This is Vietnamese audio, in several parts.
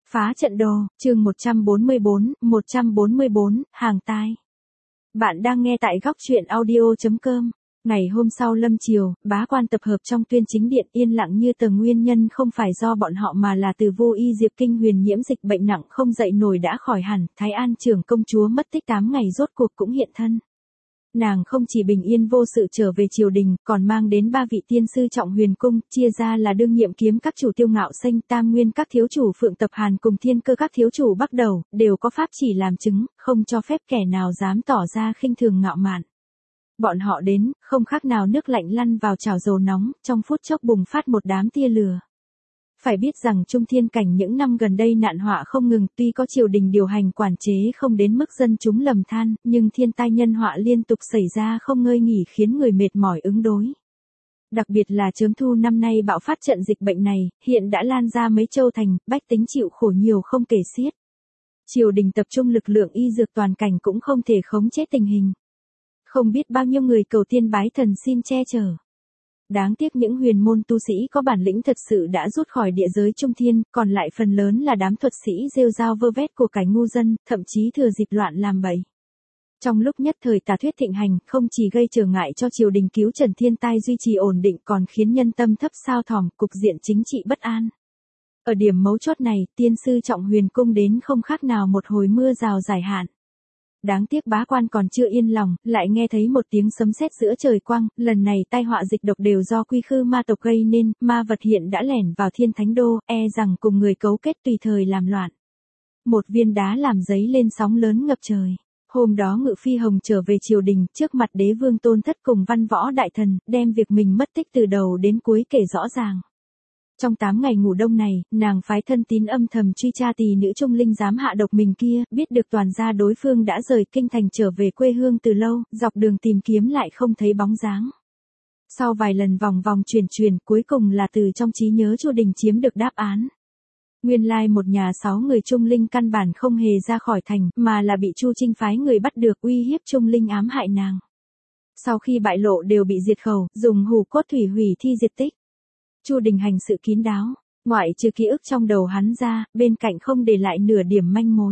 Phá trận đồ, chương 144, hàng tai. Bạn đang nghe tại góc truyện audio.com. Ngày hôm sau lâm chiều, bá quan tập hợp trong tuyên chính điện yên lặng như tờ, nguyên nhân không phải do bọn họ mà là từ vô y Diệp Kinh Huyền nhiễm dịch bệnh nặng không dậy nổi đã khỏi hẳn, Thái An trưởng công chúa mất tích 8 ngày rốt cuộc cũng hiện thân. Nàng không chỉ bình yên vô sự trở về triều đình, còn mang đến 3 vị tiên sư trọng huyền cung, chia ra là đương nhiệm kiếm các chủ Tiêu Ngạo Xanh, Tam Nguyên các thiếu chủ Phượng Tập Hàn cùng Thiên Cơ các thiếu chủ Bắc Đầu, đều có pháp chỉ làm chứng, không cho phép kẻ nào dám tỏ ra khinh thường ngạo mạn. Bọn họ đến, không khác nào nước lạnh lăn vào chảo dầu nóng, trong phút chốc bùng phát một đám tia lửa. Phải biết rằng Trung Thiên Cảnh những năm gần đây nạn họa không ngừng, tuy có triều đình điều hành quản chế không đến mức dân chúng lầm than, nhưng thiên tai nhân họa liên tục xảy ra không ngơi nghỉ khiến người mệt mỏi ứng đối. Đặc biệt là chớm thu năm nay bạo phát trận dịch bệnh này, hiện đã lan ra mấy châu thành, bách tính chịu khổ nhiều không kể xiết. Triều đình tập trung lực lượng y dược toàn cảnh cũng không thể khống chế tình hình. Không biết bao nhiêu người cầu tiên bái thần xin che chở. Đáng tiếc những huyền môn tu sĩ có bản lĩnh thật sự đã rút khỏi địa giới Trung Thiên, còn lại phần lớn là đám thuật sĩ rêu rao vơ vét của cải ngu dân, thậm chí thừa dịp loạn làm bậy. Trong lúc nhất thời tà thuyết thịnh hành, không chỉ gây trở ngại cho triều đình cứu trần thiên tai duy trì ổn định còn khiến nhân tâm thấp sao thỏm, cục diện chính trị bất an. Ở điểm mấu chốt này, tiên sư trọng huyền cung đến không khác nào một hồi mưa rào dài hạn. Đáng tiếc bá quan còn chưa yên lòng, lại nghe thấy một tiếng sấm sét giữa trời quang, lần này tai họa dịch độc đều do quy khư ma tộc gây nên, ma vật hiện đã lẻn vào Thiên Thánh Đô, e rằng cùng người cấu kết tùy thời làm loạn. Một viên đá làm dấy lên sóng lớn ngập trời. Hôm đó Ngự Phi Hồng trở về triều đình, trước mặt đế vương Tôn Thất cùng văn võ đại thần, đem việc mình mất tích từ đầu đến cuối kể rõ ràng. Trong 8 ngày ngủ đông này, nàng phái thân tín âm thầm truy tra tỳ nữ Trung Linh dám hạ độc mình kia, biết được toàn gia đối phương đã rời kinh thành trở về quê hương từ lâu, dọc đường tìm kiếm lại không thấy bóng dáng. Sau vài lần vòng vòng chuyển, cuối cùng là từ trong trí nhớ Chu Đình chiếm được đáp án. Nguyên lai một nhà 6 người Trung Linh căn bản không hề ra khỏi thành, mà là bị Chu Trinh phái người bắt được uy hiếp Trung Linh ám hại nàng. Sau khi bại lộ đều bị diệt khẩu, dùng hủ cốt thủy hủy thi diệt tích. Chu Đình hành sự kín đáo, ngoại trừ ký ức trong đầu hắn ra, bên cạnh không để lại nửa điểm manh mối.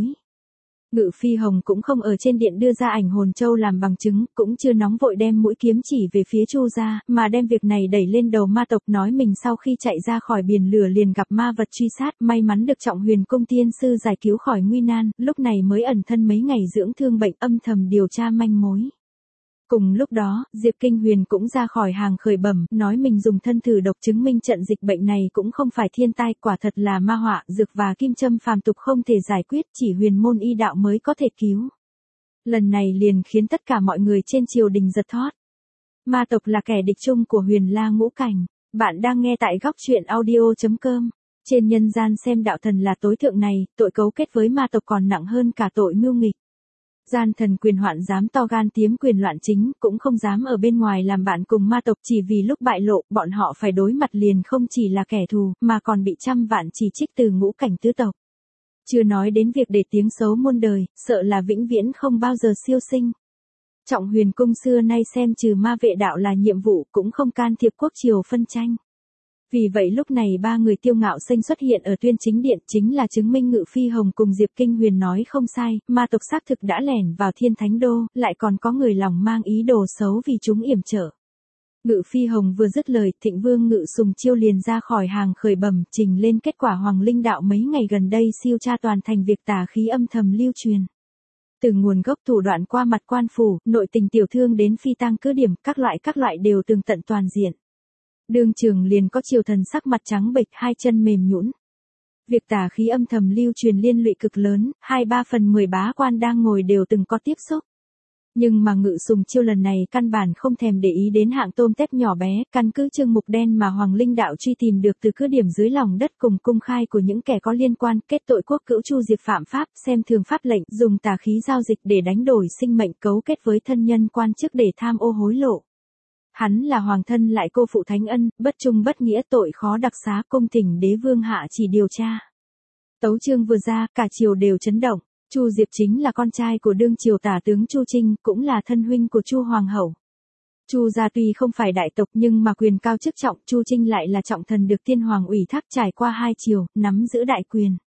Ngự Phi Hồng cũng không ở trên điện đưa ra ảnh hồn châu làm bằng chứng, cũng chưa nóng vội đem mũi kiếm chỉ về phía Chu gia, mà đem việc này đẩy lên đầu ma tộc, nói mình sau khi chạy ra khỏi biển lửa liền gặp ma vật truy sát, may mắn được Trọng Huyền cung tiên sư giải cứu khỏi nguy nan, lúc này mới ẩn thân mấy ngày dưỡng thương bệnh, âm thầm điều tra manh mối. Cùng lúc đó, Diệp Kinh Huyền cũng ra khỏi hàng khởi bẩm, nói mình dùng thân thử độc chứng minh trận dịch bệnh này cũng không phải thiên tai, quả thật là ma họa, dược và kim châm phàm tục không thể giải quyết, chỉ huyền môn y đạo mới có thể cứu. Lần này liền khiến tất cả mọi người trên triều đình giật thót. Ma tộc là kẻ địch chung của Huyền La ngũ cảnh. Bạn đang nghe tại góc truyện audio.com. Trên nhân gian xem đạo thần là tối thượng này, tội cấu kết với ma tộc còn nặng hơn cả tội mưu nghịch. Gian thần quyền hoạn dám to gan tiếm quyền loạn chính, cũng không dám ở bên ngoài làm bạn cùng ma tộc, chỉ vì lúc bại lộ, bọn họ phải đối mặt liền không chỉ là kẻ thù, mà còn bị trăm vạn chỉ trích từ ngũ cảnh tứ tộc. Chưa nói đến việc để tiếng xấu muôn đời, sợ là vĩnh viễn không bao giờ siêu sinh. Trọng Huyền cung xưa nay xem trừ ma vệ đạo là nhiệm vụ, cũng không can thiệp quốc triều phân tranh. Vì vậy lúc này 3 người Tiêu Ngạo Xanh xuất hiện ở tuyên chính điện, chính là chứng minh Ngự Phi Hồng cùng Diệp Kinh Huyền nói không sai, ma tộc xác thực đã lẻn vào Thiên Thánh Đô, lại còn có người lòng mang ý đồ xấu vì chúng yểm trở. Ngự Phi Hồng vừa dứt lời, Thịnh Vương Ngự Sùng Chiêu liền ra khỏi hàng khởi bẩm, trình lên kết quả Hoàng Linh đạo mấy ngày gần đây siêu tra toàn thành việc tà khí âm thầm lưu truyền. Từ nguồn gốc thủ đoạn qua mặt quan phủ, nội tình tiểu thương đến phi tang cứ điểm, các loại đều tường tận toàn diện. Đương trường liền có triều thần sắc mặt trắng bệch, hai chân mềm nhũn. Việc tà khí âm thầm lưu truyền liên lụy cực lớn, 2/3 phần 10 bá quan đang ngồi đều từng có tiếp xúc. Nhưng mà Ngự Sùng Chiêu lần này căn bản không thèm để ý đến hạng tôm tép nhỏ bé, căn cứ chương mục đen mà Hoàng Linh đạo truy tìm được từ cứ điểm dưới lòng đất cùng cung khai của những kẻ có liên quan, kết tội quốc cữu Chu Diệp phạm pháp, xem thường pháp lệnh, dùng tà khí giao dịch để đánh đổi sinh mệnh, cấu kết với thân nhân quan chức để tham ô hối lộ. Hắn là hoàng thân lại cô phụ thánh ân, bất trung bất nghĩa, tội khó đặc xá, cung thỉnh đế vương hạ chỉ điều tra. Tấu chương vừa ra, cả triều đều chấn động. Chu Diệp chính là con trai của đương triều tả tướng Chu Trinh, cũng là thân huynh của Chu hoàng hậu. Chu gia tuy không phải đại tộc nhưng mà quyền cao chức trọng, Chu Trinh lại là trọng thần được tiên hoàng ủy thác, trải qua 2 triều, nắm giữ đại quyền.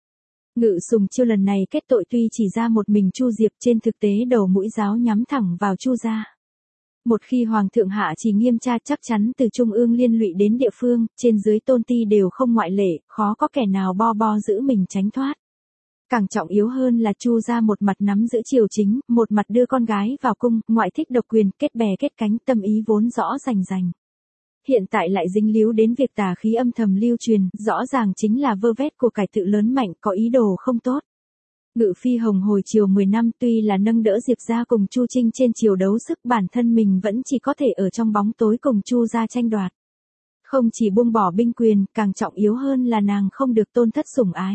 Ngự Sùng Chiêu lần này kết tội tuy chỉ ra một mình Chu Diệp, trên thực tế đầu mũi giáo nhắm thẳng vào Chu gia. Một khi Hoàng thượng hạ chỉ nghiêm tra chắc chắn từ trung ương liên lụy đến địa phương, trên dưới tôn ti đều không ngoại lệ, khó có kẻ nào bo giữ mình tránh thoát. Càng trọng yếu hơn là Chu gia một mặt nắm giữ triều chính, một mặt đưa con gái vào cung, ngoại thích độc quyền, kết bè kết cánh, tâm ý vốn rõ rành rành. Hiện tại lại dính líu đến việc tà khí âm thầm lưu truyền, rõ ràng chính là vơ vét của cải tự lớn mạnh, có ý đồ không tốt. Ngự Phi Hồng hồi triều 10 năm tuy là nâng đỡ Diệp gia cùng Chu Trinh trên triều đấu sức, bản thân mình vẫn chỉ có thể ở trong bóng tối cùng Chu gia tranh đoạt. Không chỉ buông bỏ binh quyền, càng trọng yếu hơn là nàng không được tôn thất sủng ái.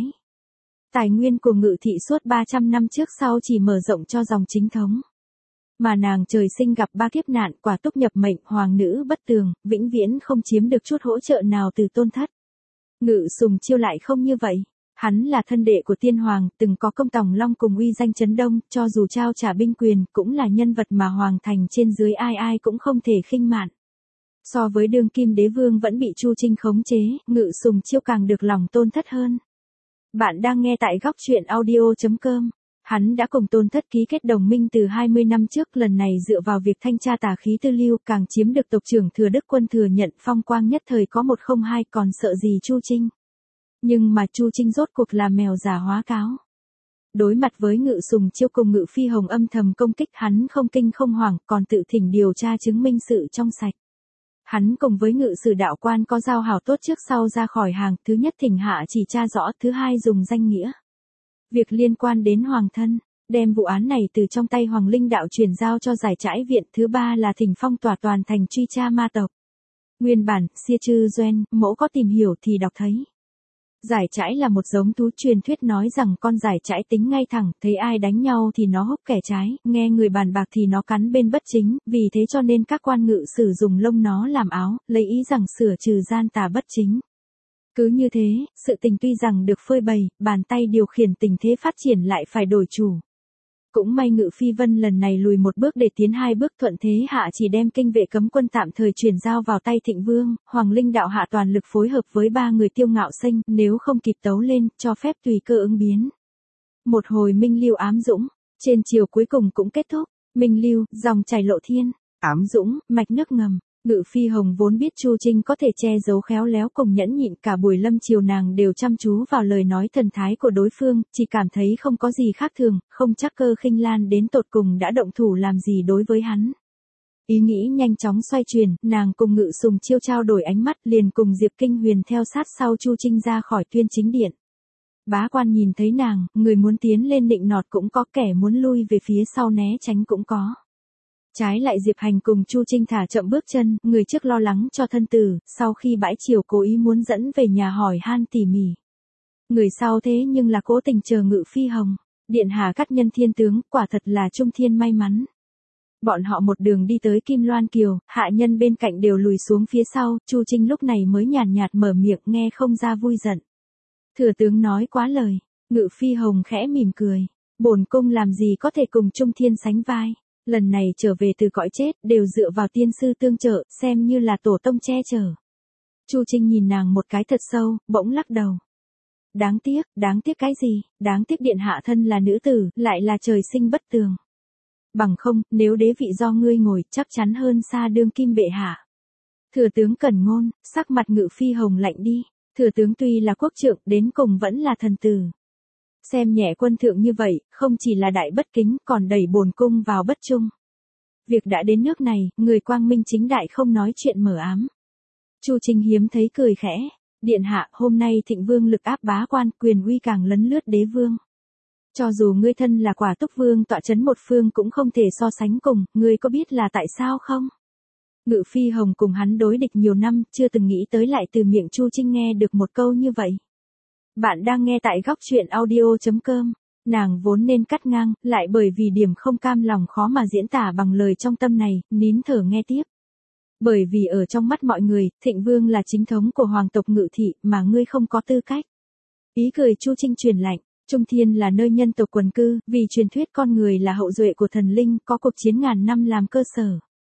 Tài nguyên của Ngự thị suốt 300 năm trước sau chỉ mở rộng cho dòng chính thống. Mà nàng trời sinh gặp 3 kiếp nạn, quả túc nhập mệnh, hoàng nữ bất tường, vĩnh viễn không chiếm được chút hỗ trợ nào từ tôn thất. Ngự Sùng Chiêu lại không như vậy. Hắn là thân đệ của tiên hoàng, từng có công tòng long cùng uy danh chấn đông, cho dù trao trả binh quyền, cũng là nhân vật mà hoàng thành trên dưới ai ai cũng không thể khinh mạn. So với đương kim đế vương vẫn bị Chu Trinh khống chế, Ngự Sùng Chiêu càng được lòng tôn thất hơn. Bạn đang nghe tại góc truyện audio.com. Hắn đã cùng tôn thất ký kết đồng minh từ 20 năm trước, lần này dựa vào việc thanh tra tà khí tư lưu càng chiếm được tộc trưởng Thừa Đức Quân thừa nhận phong quang nhất thời có 102, còn sợ gì Chu Trinh. Nhưng mà Chu Trinh rốt cuộc là mèo già hóa cáo. Đối mặt với Ngự Sùng Chiêu cùng Ngự Phi Hồng âm thầm công kích, hắn không kinh không hoảng, còn tự thỉnh điều tra chứng minh sự trong sạch. Hắn cùng với Ngự Sử đạo quan có giao hảo tốt, trước sau ra khỏi hàng, thứ nhất thỉnh hạ chỉ tra rõ, thứ hai dùng danh nghĩa. Việc liên quan đến hoàng thân, đem vụ án này từ trong tay Hoàng Linh đạo chuyển giao cho giải trãi viện, thứ ba là thỉnh phong tỏa toàn thành truy tra ma tộc. Nguyên bản, Xia Chư Doen, mẫu có tìm hiểu thì đọc thấy. Giải trãi là một giống thú, truyền thuyết nói rằng con giải trãi tính ngay thẳng, thấy ai đánh nhau thì nó húc kẻ trái, nghe người bàn bạc thì nó cắn bên bất chính, vì thế cho nên các quan ngự sử dùng lông nó làm áo, lấy ý rằng sửa trừ gian tà bất chính. Cứ như thế, sự tình tuy rằng được phơi bày, bàn tay điều khiển tình thế phát triển lại phải đổi chủ. Cũng may Ngự Phi Vân lần này lùi một bước để tiến 2 bước, thuận thế hạ chỉ đem kinh vệ cấm quân tạm thời chuyển giao vào tay Thịnh Vương, Hoàng Linh đạo hạ toàn lực phối hợp với 3 người Tiêu Ngạo Sinh, nếu không kịp tấu lên, cho phép tùy cơ ứng biến. Một hồi minh lưu ám dũng, trên chiều cuối cùng cũng kết thúc, minh lưu, dòng chảy lộ thiên, ám dũng, mạch nước ngầm. Ngự Phi Hồng vốn biết Chu Trinh có thể che giấu khéo léo cùng nhẫn nhịn, cả buổi lâm chiều nàng đều chăm chú vào lời nói thần thái của đối phương, chỉ cảm thấy không có gì khác thường, không chắc Cơ Khinh Lan đến tột cùng đã động thủ làm gì đối với hắn. Ý nghĩ nhanh chóng xoay chuyển, nàng cùng Ngự Sùng Chiêu trao đổi ánh mắt, liền cùng Diệp Kinh Huyền theo sát sau Chu Trinh ra khỏi Tuyên Chính Điện. Bá quan nhìn thấy nàng, người muốn tiến lên nịnh nọt cũng có, kẻ muốn lui về phía sau né tránh cũng có. Trái lại Diệp Hành cùng Chu Trinh thả chậm bước chân, người trước lo lắng cho thân tử, sau khi bãi chiều cố ý muốn dẫn về nhà hỏi han tỉ mỉ. Người sau thế nhưng là cố tình chờ Ngự Phi Hồng. Điện hạ cắt nhân thiên tướng, quả thật là trung thiên may mắn. Bọn họ một đường đi tới Kim Loan Kiều, hạ nhân bên cạnh đều lùi xuống phía sau, Chu Trinh lúc này mới nhàn nhạt mở miệng, nghe không ra vui giận. Thừa tướng nói quá lời. Ngự Phi Hồng khẽ mỉm cười. Bổn cung làm gì có thể cùng trung thiên sánh vai. Lần này trở về từ cõi chết, đều dựa vào tiên sư tương trợ, xem như là tổ tông che chở. Chu Trinh nhìn nàng một cái thật sâu, bỗng lắc đầu. Đáng tiếc cái gì, đáng tiếc điện hạ thân là nữ tử, lại là trời sinh bất tường. Bằng không, nếu đế vị do ngươi ngồi, chắc chắn hơn xa đương kim bệ hạ. Thừa tướng cẩn ngôn, sắc mặt Ngự Phi Hồng lạnh đi, thừa tướng tuy là quốc trượng, đến cùng vẫn là thần tử. Xem nhẹ quân thượng như vậy, không chỉ là đại bất kính, còn đẩy bổn cung vào bất trung. Việc đã đến nước này, người quang minh chính đại không nói chuyện mờ ám. Chu Trinh hiếm thấy cười khẽ. Điện hạ, hôm nay Thịnh Vương lực áp bá quan, quyền uy càng lấn lướt đế vương. Cho dù ngươi thân là Quả Túc Vương tọa trấn một phương cũng không thể so sánh cùng, ngươi có biết là tại sao không? Ngự Phi Hồng cùng hắn đối địch nhiều năm, chưa từng nghĩ tới lại từ miệng Chu Trinh nghe được một câu như vậy. Bạn đang nghe tại góc truyện audio.com. Nàng vốn nên cắt ngang, lại bởi vì điểm không cam lòng khó mà diễn tả bằng lời trong tâm này, nín thở nghe tiếp. Bởi vì ở trong mắt mọi người, Thịnh Vương là chính thống của hoàng tộc Ngự thị, mà ngươi không có tư cách. Ý cười Chu Trinh truyền lạnh, Trung Thiên là nơi nhân tộc quần cư, vì truyền thuyết con người là hậu duệ của thần linh, có cuộc chiến ngàn năm làm cơ sở.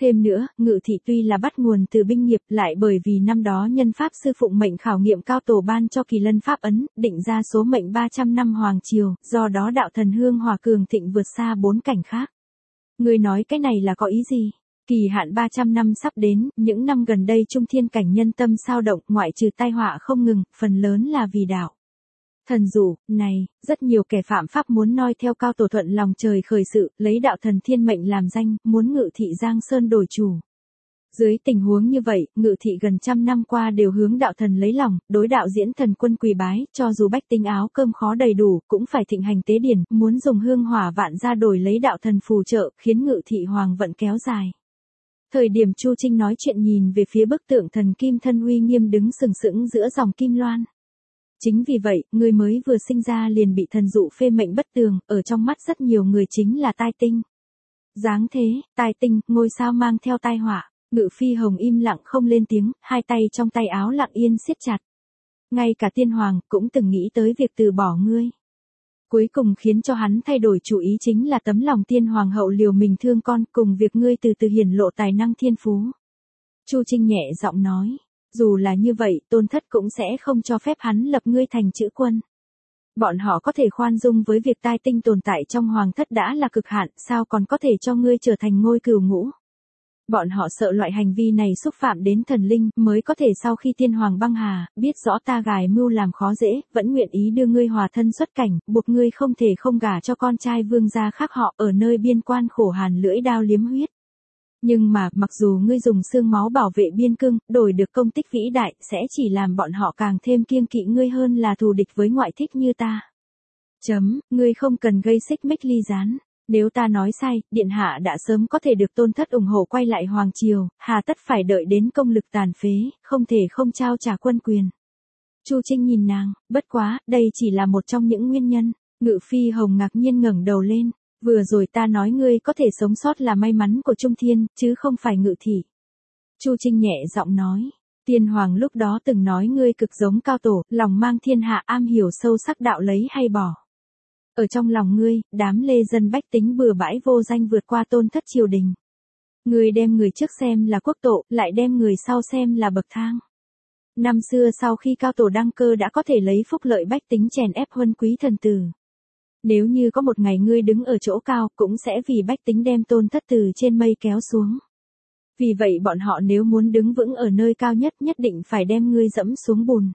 Thêm nữa, Ngự thị tuy là bắt nguồn từ binh nghiệp, lại bởi vì năm đó nhân pháp sư phụng mệnh khảo nghiệm cao tổ ban cho kỳ lân pháp ấn, định ra số mệnh 300 năm hoàng triều, do đó đạo thần hương hỏa cường thịnh vượt xa 4 cảnh khác. Ngươi nói cái này là có ý gì? Kỳ hạn 300 năm sắp đến, những năm gần đây trung thiên cảnh nhân tâm sao động, ngoại trừ tai họa không ngừng, phần lớn là vì đạo thần dụ. Này, rất nhiều kẻ phạm pháp muốn noi theo cao tổ thuận lòng trời khởi sự, lấy đạo thần thiên mệnh làm danh, muốn Ngự thị Giang Sơn đổi chủ. Dưới tình huống như vậy, Ngự thị gần trăm năm qua đều hướng đạo thần lấy lòng, đối đạo diễn thần quân quỳ bái, cho dù bách tính áo cơm khó đầy đủ, cũng phải thịnh hành tế điển, muốn dùng hương hỏa vạn gia đổi lấy đạo thần phù trợ, khiến Ngự thị hoàng vận kéo dài. Thời điểm Chu Trinh nói chuyện nhìn về phía bức tượng thần kim thân uy nghiêm đứng sừng sững giữa dòng kim loan. Chính vì vậy, người mới vừa sinh ra liền bị thần dụ phê mệnh bất tường, ở trong mắt rất nhiều người chính là tai tinh. Dáng thế, tai tinh, ngôi sao mang theo tai họa. Ngự Phi Hồng im lặng không lên tiếng, hai tay trong tay áo lặng yên siết chặt. Ngay cả tiên hoàng cũng từng nghĩ tới việc từ bỏ ngươi. Cuối cùng khiến cho hắn thay đổi chủ ý chính là tấm lòng tiên hoàng hậu liều mình thương con, cùng việc ngươi từ từ hiển lộ tài năng thiên phú. Chu Trinh nhẹ giọng nói, dù là như vậy, tôn thất cũng sẽ không cho phép hắn lập ngươi thành chữ quân. Bọn họ có thể khoan dung với việc tai tinh tồn tại trong hoàng thất đã là cực hạn, sao còn có thể cho ngươi trở thành ngôi cửu ngũ. Bọn họ sợ loại hành vi này xúc phạm đến thần linh, mới có thể sau khi tiên hoàng băng hà, biết rõ ta gài mưu làm khó dễ, vẫn nguyện ý đưa ngươi hòa thân xuất cảnh, buộc ngươi không thể không gả cho con trai vương gia khác họ ở nơi biên quan khổ hàn lưỡi đao liếm huyết. Nhưng mà, mặc dù ngươi dùng xương máu bảo vệ biên cương, đổi được công tích vĩ đại, sẽ chỉ làm bọn họ càng thêm kiêng kỵ ngươi hơn là thù địch với ngoại thích như ta. Ngươi không cần gây xích mích ly gián. Nếu ta nói sai, điện hạ đã sớm có thể được tôn thất ủng hộ quay lại hoàng triều, hà tất phải đợi đến công lực tàn phế, không thể không trao trả quân quyền. Chu Trinh nhìn nàng, bất quá, đây chỉ là một trong những nguyên nhân. Ngự Phi Hồng ngạc nhiên ngẩng đầu lên, vừa rồi ta nói ngươi có thể sống sót là may mắn của Trung Thiên, chứ không phải Ngự thị. Chu Trinh nhẹ giọng nói, tiên hoàng lúc đó từng nói ngươi cực giống cao tổ, lòng mang thiên hạ, am hiểu sâu sắc đạo lấy hay bỏ. Ở trong lòng ngươi, đám lê dân bách tính bừa bãi vô danh vượt qua tôn thất triều đình. Ngươi đem người trước xem là quốc tổ, lại đem người sau xem là bậc thang. Năm xưa sau khi cao tổ đăng cơ đã có thể lấy phúc lợi bách tính chèn ép huân quý thần tử. Nếu như có một ngày ngươi đứng ở chỗ cao, cũng sẽ vì bách tính đem tôn thất từ trên mây kéo xuống. Vì vậy bọn họ nếu muốn đứng vững ở nơi cao nhất nhất định phải đem ngươi dẫm xuống bùn.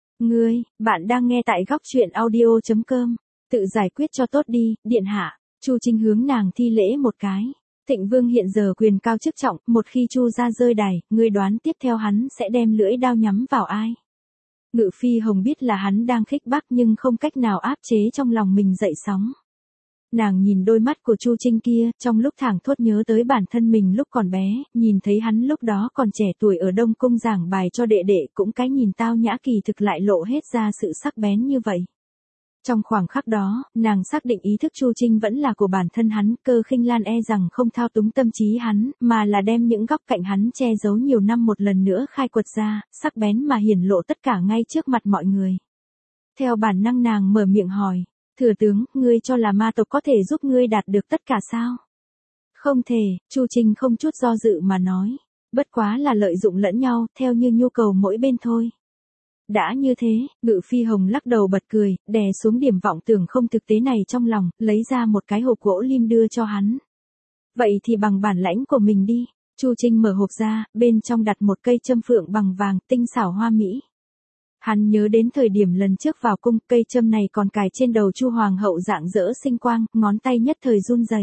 Bạn đang nghe tại góc truyện audio.com. Tự giải quyết cho tốt đi, điện hạ. Chu Trinh hướng nàng thi lễ một cái. Thịnh Vương hiện giờ quyền cao chức trọng, một khi Chu gia rơi đài, ngươi đoán tiếp theo hắn sẽ đem lưỡi đao nhắm vào ai? Ngự Phi Hồng biết là hắn đang khích bác nhưng không cách nào áp chế trong lòng mình dậy sóng. Nàng nhìn đôi mắt của Chu Trinh kia, trong lúc thảng thốt nhớ tới bản thân mình lúc còn bé, nhìn thấy hắn lúc đó còn trẻ tuổi ở Đông Cung giảng bài cho đệ đệ, cũng cái nhìn tao nhã kỳ thực lại lộ hết ra sự sắc bén như vậy. Trong khoảng khắc đó, nàng xác định ý thức Chu Trinh vẫn là của bản thân hắn, Cơ Khinh Lan e rằng không thao túng tâm trí hắn, mà là đem những góc cạnh hắn che giấu nhiều năm một lần nữa khai quật ra, sắc bén mà hiển lộ tất cả ngay trước mặt mọi người. Theo bản năng nàng mở miệng hỏi, thừa tướng, ngươi cho là ma tộc có thể giúp ngươi đạt được tất cả sao? Không thể, Chu Trinh không chút do dự mà nói, bất quá là lợi dụng lẫn nhau, theo như nhu cầu mỗi bên thôi. Đã như thế, Ngự Phi Hồng lắc đầu bật cười, đè xuống điểm vọng tưởng không thực tế này trong lòng, lấy ra một cái hộp gỗ lim đưa cho hắn. Vậy thì bằng bản lãnh của mình đi. Chu Trinh mở hộp ra, bên trong đặt một cây châm phượng bằng vàng, tinh xảo hoa mỹ. Hắn nhớ đến thời điểm lần trước vào cung, cây châm này còn cài trên đầu Chu Hoàng hậu rạng rỡ sinh quang, ngón tay nhất thời run rẩy.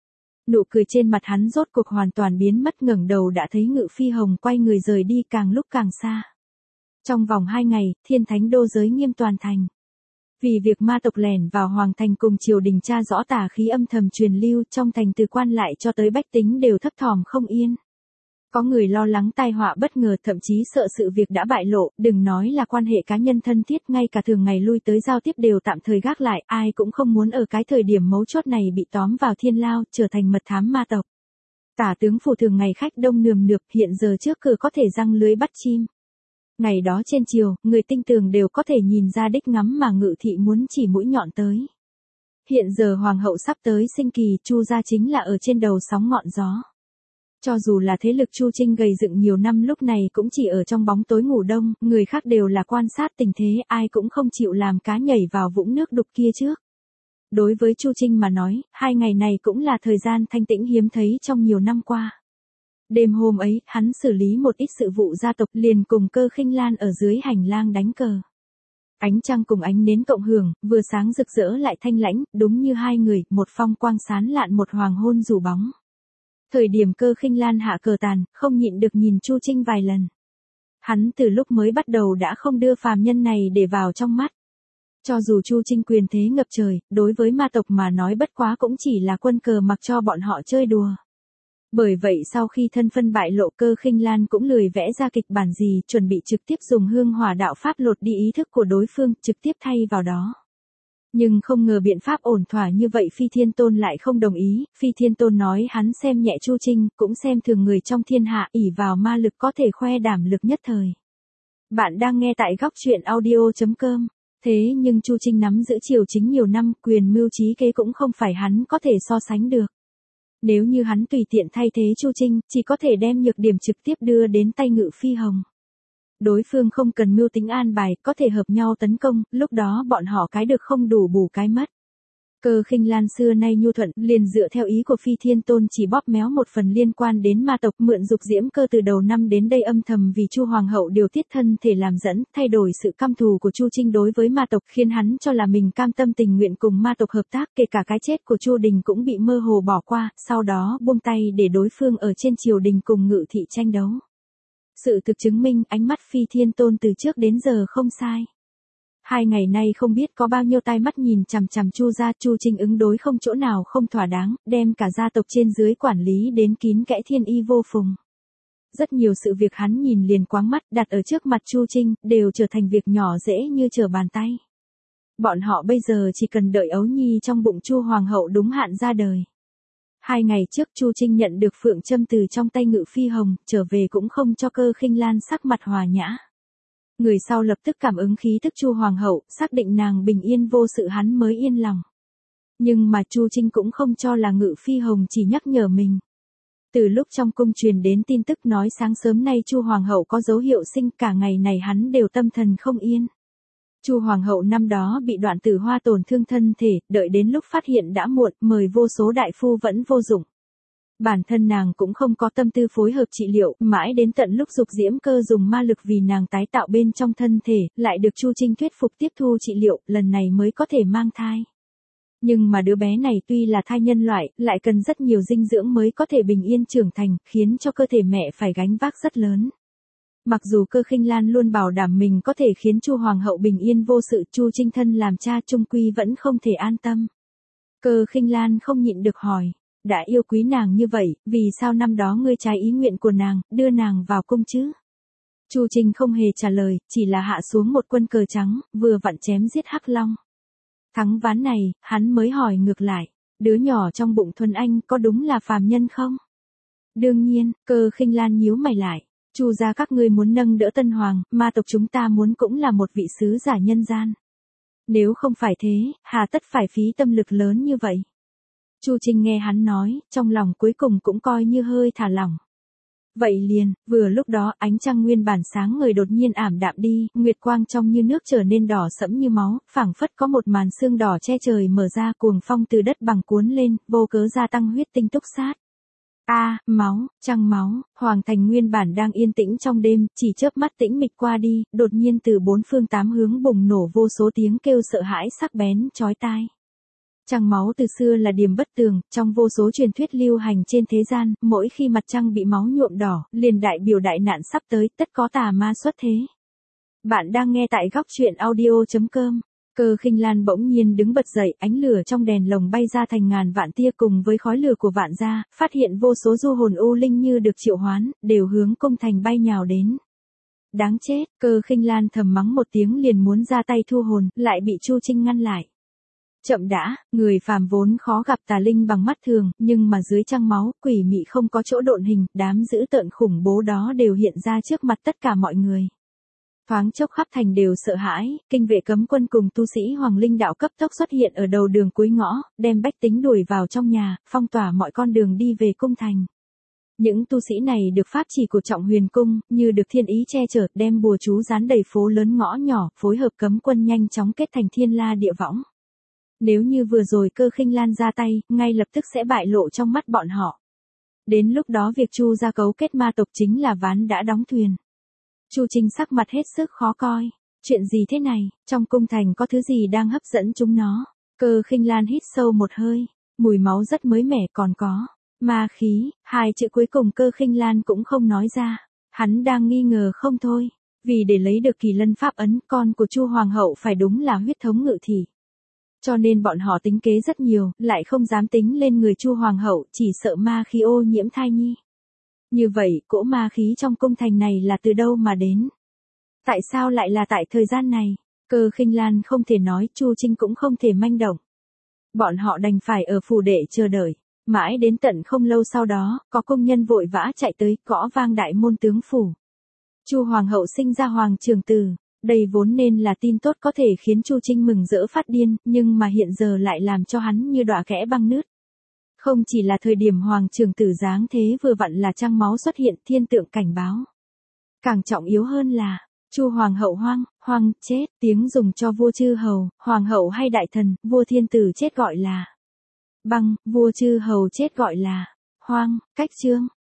Nụ cười trên mặt hắn rốt cuộc hoàn toàn biến mất, ngẩng đầu đã thấy Ngự Phi Hồng quay người rời đi càng lúc càng xa. Trong vòng 2 ngày, Thiên Thánh đô giới nghiêm toàn thành. Vì việc ma tộc lẻn vào hoàng thành cùng triều đình tra rõ tà khí âm thầm truyền lưu, trong thành từ quan lại cho tới bách tính đều thấp thỏm không yên. Có người lo lắng tai họa bất ngờ, thậm chí sợ sự việc đã bại lộ, đừng nói là quan hệ cá nhân thân thiết, ngay cả thường ngày lui tới giao tiếp đều tạm thời gác lại, ai cũng không muốn ở cái thời điểm mấu chốt này bị tóm vào thiên lao, trở thành mật thám ma tộc. Tả tướng phủ thường ngày khách đông nườm nượp, hiện giờ trước cửa có thể giăng lưới bắt chim. Ngày đó trên triều, người tinh tường đều có thể nhìn ra đích ngắm mà Ngự thị muốn chỉ mũi nhọn tới. Hiện giờ hoàng hậu sắp tới sinh kỳ, Chu gia chính là ở trên đầu sóng ngọn gió. Cho dù là thế lực Chu Trinh gầy dựng nhiều năm lúc này cũng chỉ ở trong bóng tối ngủ đông, người khác đều là quan sát tình thế, ai cũng không chịu làm cá nhảy vào vũng nước đục kia trước. Đối với Chu Trinh mà nói, 2 ngày này cũng là thời gian thanh tĩnh hiếm thấy trong nhiều năm qua. Đêm hôm ấy, hắn xử lý một ít sự vụ gia tộc liền cùng Cơ Khinh Lan ở dưới hành lang đánh cờ. Ánh trăng cùng ánh nến cộng hưởng, vừa sáng rực rỡ lại thanh lãnh, đúng như hai người, một phong quang sáng lạn một hoàng hôn rủ bóng. Thời điểm Cơ Khinh Lan hạ cờ tàn, không nhịn được nhìn Chu Trinh vài lần. Hắn từ lúc mới bắt đầu đã không đưa phàm nhân này để vào trong mắt. Cho dù Chu Trinh quyền thế ngập trời, đối với ma tộc mà nói bất quá cũng chỉ là quân cờ mặc cho bọn họ chơi đùa. Bởi vậy sau khi thân phân bại lộ, Cơ Khinh Lan cũng lười vẽ ra kịch bản gì, chuẩn bị trực tiếp dùng hương hỏa đạo pháp lột đi ý thức của đối phương, trực tiếp thay vào đó. Nhưng không ngờ biện pháp ổn thỏa như vậy Phi Thiên Tôn lại không đồng ý, Phi Thiên Tôn nói hắn xem nhẹ Chu Trinh, cũng xem thường người trong thiên hạ, ỷ vào ma lực có thể khoe đảm lực nhất thời. Bạn đang nghe tại góc truyện audio.com. Thế nhưng Chu Trinh nắm giữ triều chính nhiều năm, quyền mưu trí kế cũng không phải hắn có thể so sánh được. Nếu như hắn tùy tiện thay thế Chu Trinh, chỉ có thể đem nhược điểm trực tiếp đưa đến tay Ngự Phi Hồng. Đối phương không cần mưu tính an bài, có thể hợp nhau tấn công, lúc đó bọn họ cái được không đủ bù cái mất. Cơ Khinh Lan xưa nay nhu thuận, liền dựa theo ý của Phi Thiên Tôn chỉ bóp méo một phần liên quan đến ma tộc, mượn dục diễm cơ từ đầu năm đến đây âm thầm vì Chu Hoàng hậu điều tiết thân thể làm dẫn, thay đổi sự căm thù của Chu Trinh đối với ma tộc, khiến hắn cho là mình cam tâm tình nguyện cùng ma tộc hợp tác, kể cả cái chết của Chu Đình cũng bị mơ hồ bỏ qua, sau đó buông tay để đối phương ở trên triều đình cùng Ngự thị tranh đấu. Sự thực chứng minh ánh mắt Phi Thiên Tôn từ trước đến giờ không sai. 2 ngày nay không biết có bao nhiêu tai mắt nhìn chằm chằm Chu gia, Chu Trinh ứng đối không chỗ nào không thỏa đáng, đem cả gia tộc trên dưới quản lý đến kín kẽ thiên y vô phùng. Rất nhiều sự việc hắn nhìn liền quáng mắt, đặt ở trước mặt Chu Trinh, đều trở thành việc nhỏ dễ như trở bàn tay. Bọn họ bây giờ chỉ cần đợi ấu nhi trong bụng Chu Hoàng hậu đúng hạn ra đời. 2 ngày trước Chu Trinh nhận được phượng châm từ trong tay Ngự Phi Hồng, trở về cũng không cho Cơ Khinh Lan sắc mặt hòa nhã. Người sau lập tức cảm ứng khí tức Chu Hoàng hậu, xác định nàng bình yên vô sự hắn mới yên lòng. Nhưng mà Chu Trinh cũng không cho là Ngự Phi Hồng chỉ nhắc nhở mình. Từ lúc trong cung truyền đến tin tức nói sáng sớm nay Chu Hoàng hậu có dấu hiệu sinh, cả ngày này hắn đều tâm thần không yên. Chu Hoàng hậu năm đó bị đoạn tử hoa tổn thương thân thể, đợi đến lúc phát hiện đã muộn, mời vô số đại phu vẫn vô dụng. Bản thân nàng cũng không có tâm tư phối hợp trị liệu, mãi đến tận lúc dục diễm cơ dùng ma lực vì nàng tái tạo bên trong thân thể, lại được Chu Trinh thuyết phục tiếp thu trị liệu, lần này mới có thể mang thai. Nhưng mà đứa bé này tuy là thai nhân loại, lại cần rất nhiều dinh dưỡng mới có thể bình yên trưởng thành, khiến cho cơ thể mẹ phải gánh vác rất lớn. Mặc dù Cơ Khinh Lan luôn bảo đảm mình có thể khiến Chu Hoàng hậu bình yên vô sự, Chu Trinh thân làm cha chung quy vẫn không thể an tâm. Cơ Khinh Lan không nhịn được hỏi, đã yêu quý nàng như vậy, vì sao năm đó ngươi trái ý nguyện của nàng, đưa nàng vào cung chứ? Chu Trinh không hề trả lời, chỉ là hạ xuống một quân cờ trắng, vừa vặn chém giết Hắc Long. Thắng ván này, hắn mới hỏi ngược lại, đứa nhỏ trong bụng Thuần Anh có đúng là phàm nhân không? Đương nhiên, Cơ Khinh Lan nhíu mày lại. Chu gia các ngươi muốn nâng đỡ Tân Hoàng, ma tộc chúng ta muốn cũng là một vị sứ giả nhân gian. Nếu không phải thế, hà tất phải phí tâm lực lớn như vậy? Chu Trinh nghe hắn nói, trong lòng cuối cùng cũng coi như hơi thả lỏng. Vậy liền, vừa lúc đó ánh trăng nguyên bản sáng ngời đột nhiên ảm đạm đi, nguyệt quang trong như nước trở nên đỏ sẫm như máu, phảng phất có một màn sương đỏ che trời mở ra, cuồng phong từ đất bằng cuốn lên, vô cớ gia tăng huyết tinh túc sát. Máu, trăng máu, hoàng thành nguyên bản đang yên tĩnh trong đêm, chỉ chớp mắt tĩnh mịch qua đi, đột nhiên từ 4 phương 8 hướng bùng nổ vô số tiếng kêu sợ hãi sắc bén, chói tai. Trăng máu từ xưa là điểm bất tường, trong vô số truyền thuyết lưu hành trên thế gian, mỗi khi mặt trăng bị máu nhuộm đỏ, liền đại biểu đại nạn sắp tới, tất có tà ma xuất thế. Bạn đang nghe tại góc truyện audio.com. Cơ Khinh Lan bỗng nhiên đứng bật dậy, ánh lửa trong đèn lồng bay ra thành ngàn vạn tia cùng với khói lửa của vạn gia, phát hiện vô số du hồn u linh như được triệu hoán, đều hướng cung thành bay nhào đến. Đáng chết, Cơ Khinh Lan thầm mắng một tiếng liền muốn ra tay thu hồn, lại bị Chu Trinh ngăn lại. Chậm đã, người phàm vốn khó gặp tà linh bằng mắt thường, nhưng mà dưới trăng máu, quỷ mị không có chỗ độn hình, đám dữ tợn khủng bố đó đều hiện ra trước mặt tất cả mọi người. Thoáng chốc khắp thành đều sợ hãi, kinh vệ cấm quân cùng tu sĩ Hoàng Linh đạo cấp tốc xuất hiện ở đầu đường cuối ngõ, đem bách tính đuổi vào trong nhà, phong tỏa mọi con đường đi về cung thành. Những tu sĩ này được pháp chỉ của Trọng Huyền Cung, như được thiên ý che chở, đem bùa chú dán đầy phố lớn ngõ nhỏ, phối hợp cấm quân nhanh chóng kết thành thiên la địa võng. Nếu như vừa rồi Cơ Khinh Lan ra tay, ngay lập tức sẽ bại lộ trong mắt bọn họ. Đến lúc đó việc Chu gia cấu kết ma tộc chính là ván đã đóng thuyền. Chu Trinh sắc mặt hết sức khó coi. Chuyện gì thế này, trong cung thành có thứ gì đang hấp dẫn chúng nó? Cơ Khinh Lan hít sâu một hơi, mùi máu rất mới mẻ, còn có ma khí, hai chữ cuối cùng Cơ Khinh Lan cũng không nói ra. Hắn đang nghi ngờ không thôi, vì để lấy được Kỳ Lân pháp ấn, con của Chu hoàng hậu phải đúng là huyết thống Ngự thị. Cho nên bọn họ tính kế rất nhiều, lại không dám tính lên người Chu hoàng hậu, chỉ sợ ma khí ô nhiễm thai nhi. Như vậy, cỗ ma khí trong cung thành này là từ đâu mà đến? Tại sao lại là tại thời gian này? Cơ Khinh Lan không thể nói, Chu Trinh cũng không thể manh động. Bọn họ đành phải ở phủ đệ chờ đợi. Mãi đến tận không lâu sau đó, có công nhân vội vã chạy tới, gõ vang đại môn tướng phủ. Chu hoàng hậu sinh ra hoàng trưởng tử. Đây vốn nên là tin tốt có thể khiến Chu Trinh mừng rỡ phát điên, nhưng mà hiện giờ lại làm cho hắn như đọa kẽ băng nứt. Không chỉ là thời điểm hoàng trưởng tử giáng thế vừa vặn là trăng máu xuất hiện, thiên tượng cảnh báo. Càng trọng yếu hơn là, Chu hoàng hậu hoang chết, tiếng dùng cho vua chư hầu, hoàng hậu hay đại thần, vua thiên tử chết gọi là băng, vua chư hầu chết gọi là hoang, cách chương.